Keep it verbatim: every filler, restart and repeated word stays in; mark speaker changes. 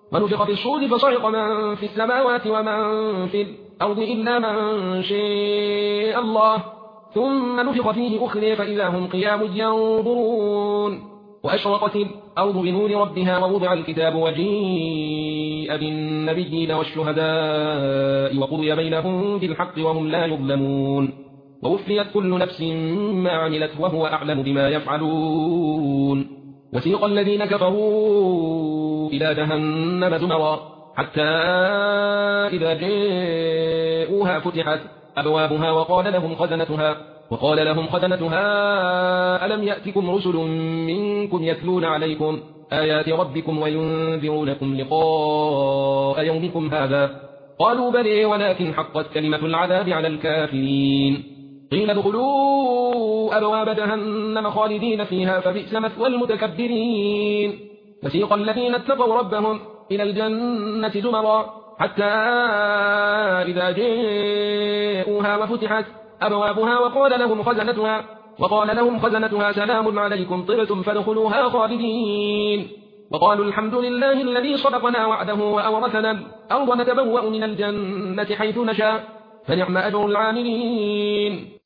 Speaker 1: ونفخ في الصور فصعق من في السماوات ومن في الأرض إلا من شاء الله ثم نفخ فيه أخرى فإذا هم قيام ينظرون وأشرقت الأرض بنور ربها ووضع الكتاب وجيء بالنبيين والشهداء وقضي بينهم بالحق وهم لا يظلمون ووفيت كل نفس ما عملت وهو أعلم بما يفعلون وسيق الذين كفروا إلى جهنم زمرا حتى إذا جاءوها فتحت أبوابها وقال لهم خزنتها وقال لهم خزنتها ألم يأتكم رسل منكم يتلون عليكم آيات ربكم وينذرونكم لقاء يومكم هذا قالوا بلى ولكن حقت كلمة العذاب على الكافرين قيل ادخلوا أبواب جهنم خالدين فيها فبئس مثوى المتكبرين وسيق الذين اتقوا ربهم إلى الجنة زمرا حتى إذا جاءوها وفتحت أبوابها وقال لهم خزنتها وقال لهم خزنتها سلام عليكم طبتم فادخلوها خالدين وقالوا الحمد لله الذي صدقنا وعده وأورثنا الأرض نتبوأ من الجنة حيث نشاء فنعم أجر العاملين